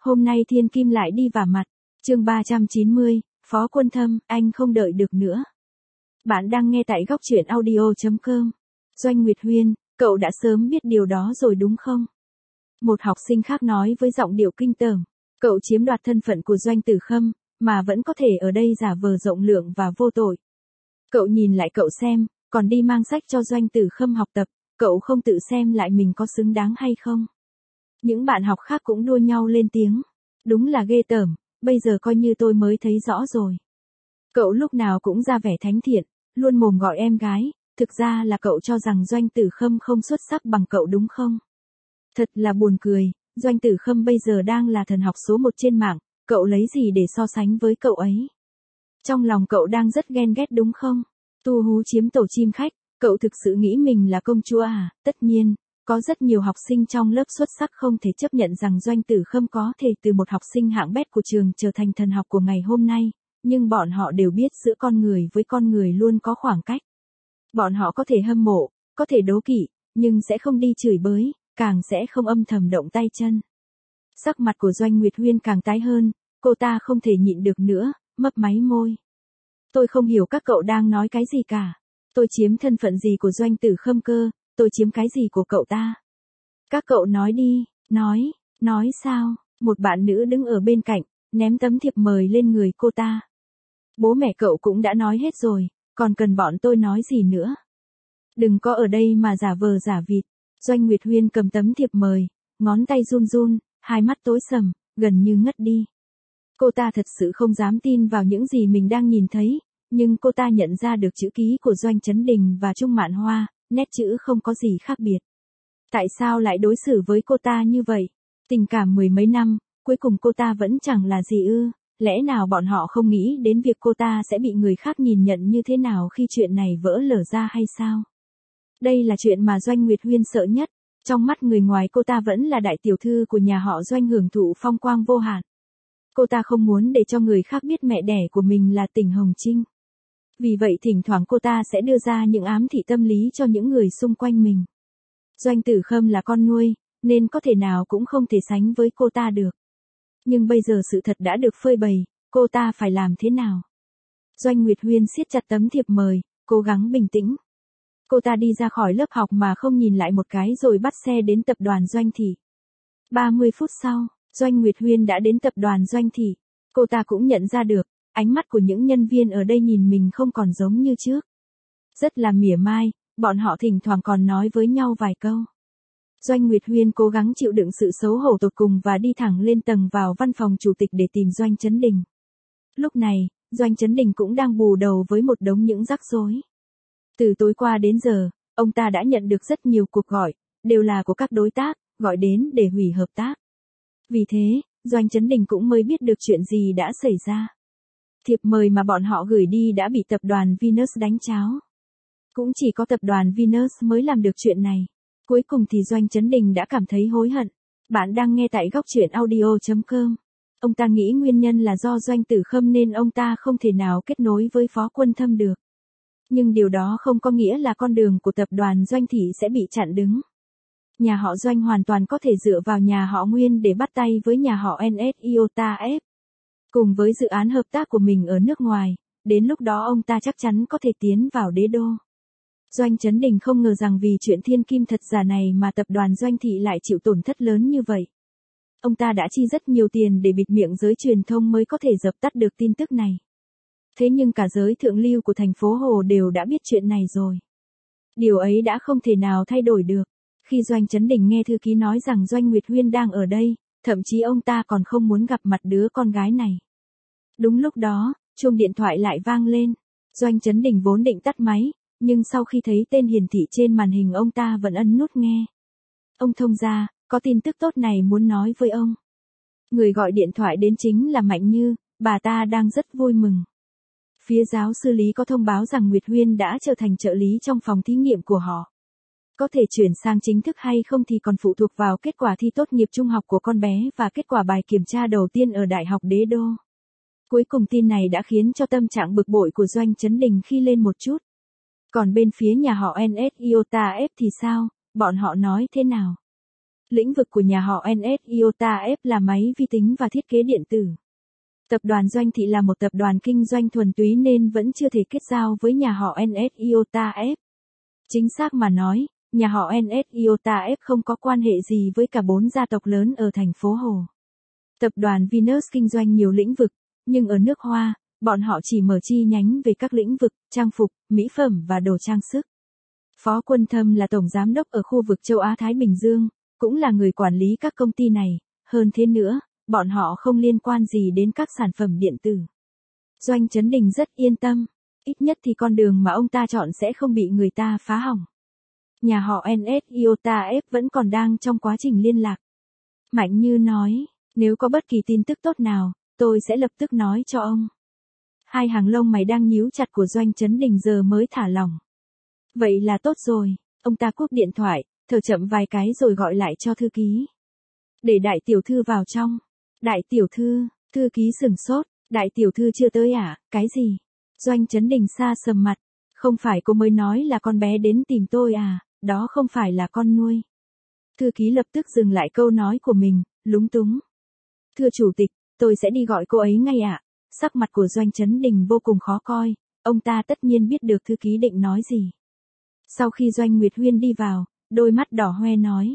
Hôm nay thiên kim lại đi vả mặt. Chương 390, Phó Quân Thâm, anh không đợi được nữa. Bạn đang nghe tại góc truyện audio.com. Doanh Nguyệt Huyên, cậu đã sớm biết điều đó rồi đúng không? Một học sinh khác nói với giọng điệu kinh tởm. Cậu chiếm đoạt thân phận của Doanh Tử Khâm, mà vẫn có thể ở đây giả vờ rộng lượng và vô tội. Cậu nhìn lại cậu xem, còn đi mang sách cho Doanh Tử Khâm học tập, cậu không tự xem lại mình có xứng đáng hay không? Những bạn học khác cũng đua nhau lên tiếng. Đúng là ghê tởm, bây giờ coi như tôi mới thấy rõ rồi. Cậu lúc nào cũng ra vẻ thánh thiện, luôn mồm gọi em gái, thực ra là cậu cho rằng Doanh Tử Khâm không xuất sắc bằng cậu đúng không? Thật là buồn cười, Doanh Tử Khâm bây giờ đang là thần học số 1 trên mạng, cậu lấy gì để so sánh với cậu ấy? Trong lòng cậu đang rất ghen ghét đúng không? Tu hú chiếm tổ chim khách, cậu thực sự nghĩ mình là công chúa à? Tất nhiên, có rất nhiều học sinh trong lớp xuất sắc không thể chấp nhận rằng Doanh Tử Khâm có thể từ một học sinh hạng bét của trường trở thành thần học của ngày hôm nay, nhưng bọn họ đều biết giữa con người với con người luôn có khoảng cách. Bọn họ có thể hâm mộ, có thể đố kỵ, nhưng sẽ không đi chửi bới, càng sẽ không âm thầm động tay chân. Sắc mặt của Doanh Nguyệt Huyên càng tái hơn, cô ta không thể nhịn được nữa, mấp máy môi. Tôi không hiểu các cậu đang nói cái gì cả. Tôi chiếm thân phận gì của Doanh Tử Khâm cơ, tôi chiếm cái gì của cậu ta? Các cậu nói đi, nói sao? Một bạn nữ đứng ở bên cạnh, ném tấm thiệp mời lên người cô ta. Bố mẹ cậu cũng đã nói hết rồi, còn cần bọn tôi nói gì nữa? Đừng có ở đây mà giả vờ giả vịt. Doanh Nguyệt Huyên cầm tấm thiệp mời, ngón tay run run, hai mắt tối sầm, gần như ngất đi. Cô ta thật sự không dám tin vào những gì mình đang nhìn thấy, nhưng cô ta nhận ra được chữ ký của Doanh Chấn Đình và Trung Mạn Hoa, nét chữ không có gì khác biệt. Tại sao lại đối xử với cô ta như vậy? Tình cảm mười mấy năm, cuối cùng cô ta vẫn chẳng là gì ư? Lẽ nào bọn họ không nghĩ đến việc cô ta sẽ bị người khác nhìn nhận như thế nào khi chuyện này vỡ lở ra hay sao? Đây là chuyện mà Doanh Nguyệt Huyên sợ nhất. Trong mắt người ngoài cô ta vẫn là đại tiểu thư của nhà họ Doanh hưởng thụ phong quang vô hạn. Cô ta không muốn để cho người khác biết mẹ đẻ của mình là Tỉnh Hồng Trinh. Vì vậy thỉnh thoảng cô ta sẽ đưa ra những ám thị tâm lý cho những người xung quanh mình. Doanh Tử Khâm là con nuôi, nên có thể nào cũng không thể sánh với cô ta được. Nhưng bây giờ sự thật đã được phơi bày, cô ta phải làm thế nào? Doanh Nguyệt Huyên siết chặt tấm thiệp mời, cố gắng bình tĩnh. Cô ta đi ra khỏi lớp học mà không nhìn lại một cái rồi bắt xe đến tập đoàn Doanh Thị. 30 phút sau, Doanh Nguyệt Huyên đã đến tập đoàn Doanh Thị. Cô ta cũng nhận ra được, ánh mắt của những nhân viên ở đây nhìn mình không còn giống như trước. Rất là mỉa mai, bọn họ thỉnh thoảng còn nói với nhau vài câu. Doanh Nguyệt Huyên cố gắng chịu đựng sự xấu hổ tột cùng và đi thẳng lên tầng vào văn phòng chủ tịch để tìm Doanh Chấn Đình. Lúc này, Doanh Chấn Đình cũng đang bù đầu với một đống những rắc rối. Từ tối qua đến giờ, ông ta đã nhận được rất nhiều cuộc gọi, đều là của các đối tác, gọi đến để hủy hợp tác. Vì thế, Doanh Chấn Đình cũng mới biết được chuyện gì đã xảy ra. Thiệp mời mà bọn họ gửi đi đã bị tập đoàn Venus đánh tráo. Cũng chỉ có tập đoàn Venus mới làm được chuyện này. Cuối cùng thì Doanh Chấn Đình đã cảm thấy hối hận. Bạn đang nghe tại góc truyện audio.com. Ông ta nghĩ nguyên nhân là do Doanh Tử Khâm nên ông ta không thể nào kết nối với Phó Quân Thâm được. Nhưng điều đó không có nghĩa là con đường của tập đoàn Doanh Thị sẽ bị chặn đứng. Nhà họ Doanh hoàn toàn có thể dựa vào nhà họ Nguyên để bắt tay với nhà họ NS Iota F. Cùng với dự án hợp tác của mình ở nước ngoài, đến lúc đó ông ta chắc chắn có thể tiến vào đế đô. Doanh Chấn Đình không ngờ rằng vì chuyện thiên kim thật giả này mà tập đoàn Doanh Thị lại chịu tổn thất lớn như vậy. Ông ta đã chi rất nhiều tiền để bịt miệng giới truyền thông mới có thể dập tắt được tin tức này. Thế nhưng cả giới thượng lưu của thành phố Hồ đều đã biết chuyện này rồi. Điều ấy đã không thể nào thay đổi được. Khi Doanh Chấn Đình nghe thư ký nói rằng Doanh Nguyệt Huyên đang ở đây, thậm chí ông ta còn không muốn gặp mặt đứa con gái này. Đúng lúc đó, chuông điện thoại lại vang lên. Doanh Chấn Đình vốn định tắt máy, nhưng sau khi thấy tên hiển thị trên màn hình ông ta vẫn ấn nút nghe. Ông thông gia, có tin tức tốt này muốn nói với ông. Người gọi điện thoại đến chính là Mạnh Như, bà ta đang rất vui mừng. Phía giáo sư Lý có thông báo rằng Nguyệt Huyên đã trở thành trợ lý trong phòng thí nghiệm của họ. Có thể chuyển sang chính thức hay không thì còn phụ thuộc vào kết quả thi tốt nghiệp trung học của con bé và kết quả bài kiểm tra đầu tiên ở Đại học Đế Đô. Cuối cùng tin này đã khiến cho tâm trạng bực bội của Doanh Chấn Đình khi lên một chút. Còn bên phía nhà họ NS Iota F thì sao, bọn họ nói thế nào? Lĩnh vực của nhà họ NS Iota F là máy vi tính và thiết kế điện tử. Tập đoàn Doanh Thị là một tập đoàn kinh doanh thuần túy nên vẫn chưa thể kết giao với nhà họ NS Iota F. Chính xác mà nói, nhà họ NS Iota F không có quan hệ gì với cả 4 gia tộc lớn ở thành phố Hồ. Tập đoàn Venus kinh doanh nhiều lĩnh vực, nhưng ở nước Hoa, bọn họ chỉ mở chi nhánh về các lĩnh vực trang phục, mỹ phẩm và đồ trang sức. Phó Quân Thâm là tổng giám đốc ở khu vực châu Á Thái Bình Dương, cũng là người quản lý các công ty này, hơn thế nữa, bọn họ không liên quan gì đến các sản phẩm điện tử. Doanh Chấn Đình rất yên tâm, ít nhất thì con đường mà ông ta chọn sẽ không bị người ta phá hỏng. Nhà họ NS Iota F vẫn còn đang trong quá trình liên lạc. Mạnh Như nói, nếu có bất kỳ tin tức tốt nào, tôi sẽ lập tức nói cho ông. Hai hàng lông mày đang nhíu chặt của Doanh Chấn Đình giờ mới thả lỏng. Vậy là tốt rồi, ông ta cúp điện thoại, thở chậm vài cái rồi gọi lại cho thư ký. Để đại tiểu thư vào trong. Đại tiểu thư, thư ký sửng sốt, đại tiểu thư chưa tới à, cái gì? Doanh Chấn Đình xa sầm mặt, không phải cô mới nói là con bé đến tìm tôi à, đó không phải là con nuôi. Thư ký lập tức dừng lại câu nói của mình, lúng túng. Thưa chủ tịch, tôi sẽ đi gọi cô ấy ngay ạ. Sắc mặt của Doanh Chấn Đình vô cùng khó coi, ông ta tất nhiên biết được thư ký định nói gì. Sau khi Doanh Nguyệt Huyên đi vào, đôi mắt đỏ hoe nói.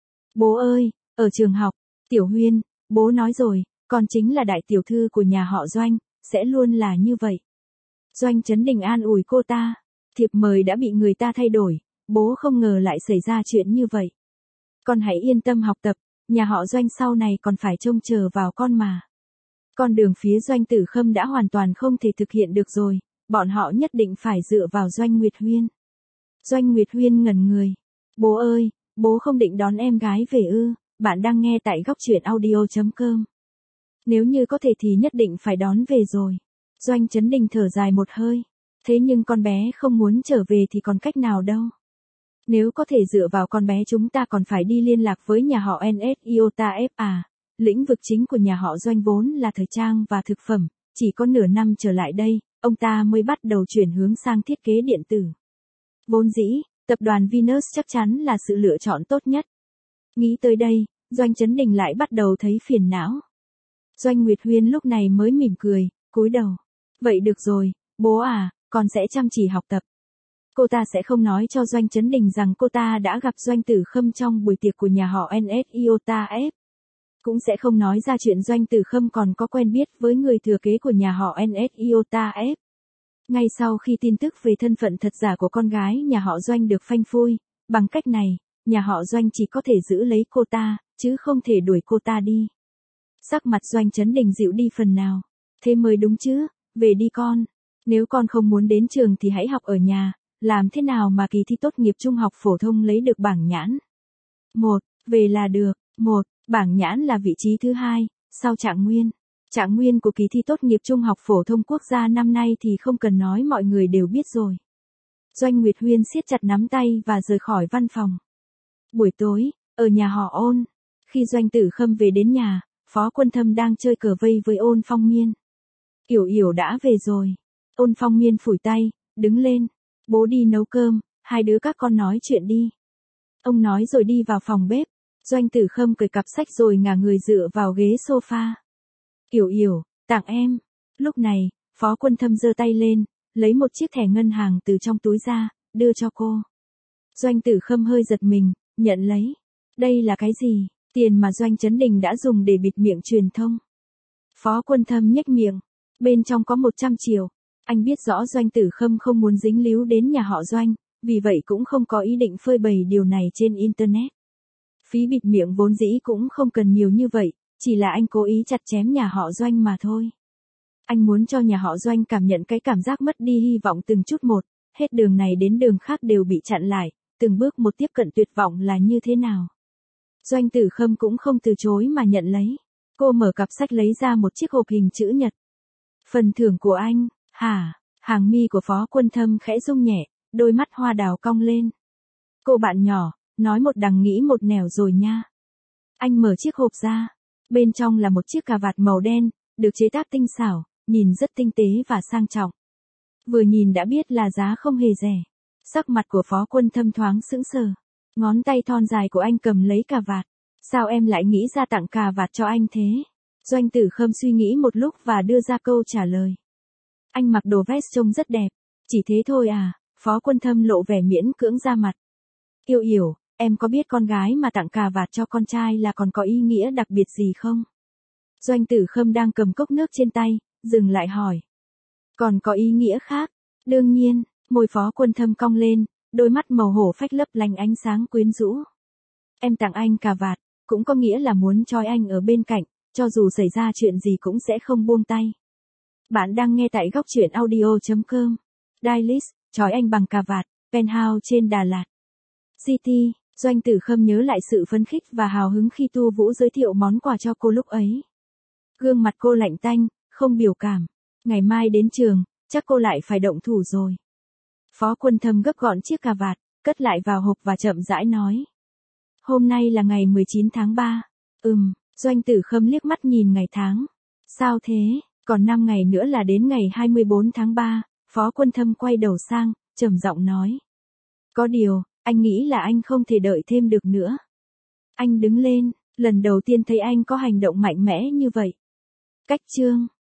Bố ơi, ở trường học, Tiểu Huyên, bố nói rồi, con chính là đại tiểu thư của nhà họ Doanh, sẽ luôn là như vậy. Doanh Chấn Đình an ủi cô ta, thiệp mời đã bị người ta thay đổi, bố không ngờ lại xảy ra chuyện như vậy. Con hãy yên tâm học tập, nhà họ Doanh sau này còn phải trông chờ vào con mà. Con đường phía Doanh Tử Khâm đã hoàn toàn không thể thực hiện được rồi, bọn họ nhất định phải dựa vào Doanh Nguyệt Huyên. Doanh Nguyệt Huyên ngẩn người. Bố ơi, bố không định đón em gái về ư, bạn đang nghe tại góc truyện audio.com. Nếu như có thể thì nhất định phải đón về rồi. Doanh Chấn Đình thở dài một hơi. Thế nhưng con bé không muốn trở về thì còn cách nào đâu. Nếu có thể dựa vào con bé chúng ta còn phải đi liên lạc với nhà họ NS Iota F à. Lĩnh vực chính của nhà họ Doanh vốn là thời trang và thực phẩm, chỉ có nửa năm trở lại đây, ông ta mới bắt đầu chuyển hướng sang thiết kế điện tử. Vốn dĩ, tập đoàn Venus chắc chắn là sự lựa chọn tốt nhất. Nghĩ tới đây, Doanh Chấn Đình lại bắt đầu thấy phiền não. Doanh Nguyệt Huyên lúc này mới mỉm cười, cúi đầu. Vậy được rồi, bố à, con sẽ chăm chỉ học tập. Cô ta sẽ không nói cho Doanh Chấn Đình rằng cô ta đã gặp Doanh Tử Khâm trong buổi tiệc của nhà họ NS Iota F. Cũng sẽ không nói ra chuyện Doanh Tử Khâm còn có quen biết với người thừa kế của nhà họ NS Iota F. Ngay sau khi tin tức về thân phận thật giả của con gái nhà họ Doanh được phanh phui, bằng cách này, nhà họ Doanh chỉ có thể giữ lấy cô ta, chứ không thể đuổi cô ta đi. Sắc mặt Doanh Chấn Đình dịu đi phần nào. Thế mới đúng chứ, về đi con. Nếu con không muốn đến trường thì hãy học ở nhà, làm thế nào mà kỳ thi tốt nghiệp trung học phổ thông lấy được bảng nhãn. 1. Về là được. 1. Bảng nhãn là vị trí thứ 2, sau trạng nguyên. Trạng nguyên của kỳ thi tốt nghiệp trung học phổ thông quốc gia năm nay thì không cần nói mọi người đều biết rồi. Doanh Nguyệt Huyên siết chặt nắm tay và rời khỏi văn phòng. Buổi tối, ở nhà họ Ôn, khi Doanh Tử Khâm về đến nhà, Phó Quân Thâm đang chơi cờ vây với Ôn Phong Miên. Yểu Yểu đã về rồi. Ôn Phong Miên phủi tay, đứng lên. Bố đi nấu cơm, hai đứa các con nói chuyện đi. Ông nói rồi đi vào phòng bếp. Doanh Tử Khâm cởi cặp sách rồi ngả người dựa vào ghế sofa. Yểu Yểu, tặng em. Lúc này, Phó Quân Thâm giơ tay lên, lấy một chiếc thẻ ngân hàng từ trong túi ra, đưa cho cô. Doanh Tử Khâm hơi giật mình, nhận lấy. Đây là cái gì? Tiền mà Doanh Chấn Đình đã dùng để bịt miệng truyền thông. Phó Quân Thâm nhếch miệng. Bên trong có 100 triệu. Anh biết rõ Doanh Tử Khâm không muốn dính líu đến nhà họ Doanh, vì vậy cũng không có ý định phơi bày điều này trên Internet. Phí bịt miệng vốn dĩ cũng không cần nhiều như vậy, chỉ là anh cố ý chặt chém nhà họ Doanh mà thôi. Anh muốn cho nhà họ Doanh cảm nhận cái cảm giác mất đi hy vọng từng chút một, hết đường này đến đường khác đều bị chặn lại, từng bước một tiếp cận tuyệt vọng là như thế nào. Doanh Tử Khâm cũng không từ chối mà nhận lấy. Cô mở cặp sách lấy ra một chiếc hộp hình chữ nhật. Phần thưởng của anh, hả? Hàng mi của Phó Quân Thâm khẽ rung nhẹ, đôi mắt hoa đào cong lên. Cô bạn nhỏ, nói một đằng nghĩ một nẻo rồi nha. Anh mở chiếc hộp ra. Bên trong là một chiếc cà vạt màu đen, được chế tác tinh xảo, nhìn rất tinh tế và sang trọng. Vừa nhìn đã biết là giá không hề rẻ. Sắc mặt của Phó Quân Thâm thoáng sững sờ. Ngón tay thon dài của anh cầm lấy cà vạt. Sao em lại nghĩ ra tặng cà vạt cho anh thế? Doanh Tử Khâm suy nghĩ một lúc và đưa ra câu trả lời. Anh mặc đồ vest trông rất đẹp. Chỉ thế thôi à? Phó Quân Thâm lộ vẻ miễn cưỡng ra mặt. Yêu Yểu, em có biết con gái mà tặng cà vạt cho con trai là còn có ý nghĩa đặc biệt gì không? Doanh Tử Khâm đang cầm cốc nước trên tay, dừng lại hỏi. Còn có ý nghĩa khác? Đương nhiên, môi Phó Quân Thâm cong lên, đôi mắt màu hổ phách lấp lánh ánh sáng quyến rũ. Em tặng anh cà vạt, cũng có nghĩa là muốn trói anh ở bên cạnh, cho dù xảy ra chuyện gì cũng sẽ không buông tay. Bạn đang nghe tại góc truyện audio.com. Dailist, trói anh bằng cà vạt, penthouse trên Đà Lạt City. Doanh Tử Khâm nhớ lại sự phấn khích và hào hứng khi Tu Vũ giới thiệu món quà cho cô lúc ấy. Gương mặt cô lạnh tanh, không biểu cảm. Ngày mai đến trường, chắc cô lại phải động thủ rồi. Phó Quân Thâm gấp gọn chiếc cà vạt, cất lại vào hộp và chậm rãi nói. Hôm nay là ngày 19 tháng 3. Doanh Tử Khâm liếc mắt nhìn ngày tháng. Sao thế? Còn 5 ngày nữa là đến ngày 24 tháng 3, Phó Quân Thâm quay đầu sang, trầm giọng nói. Có điều, anh nghĩ là anh không thể đợi thêm được nữa. Anh đứng lên, lần đầu tiên thấy anh có hành động mạnh mẽ như vậy. Cách chương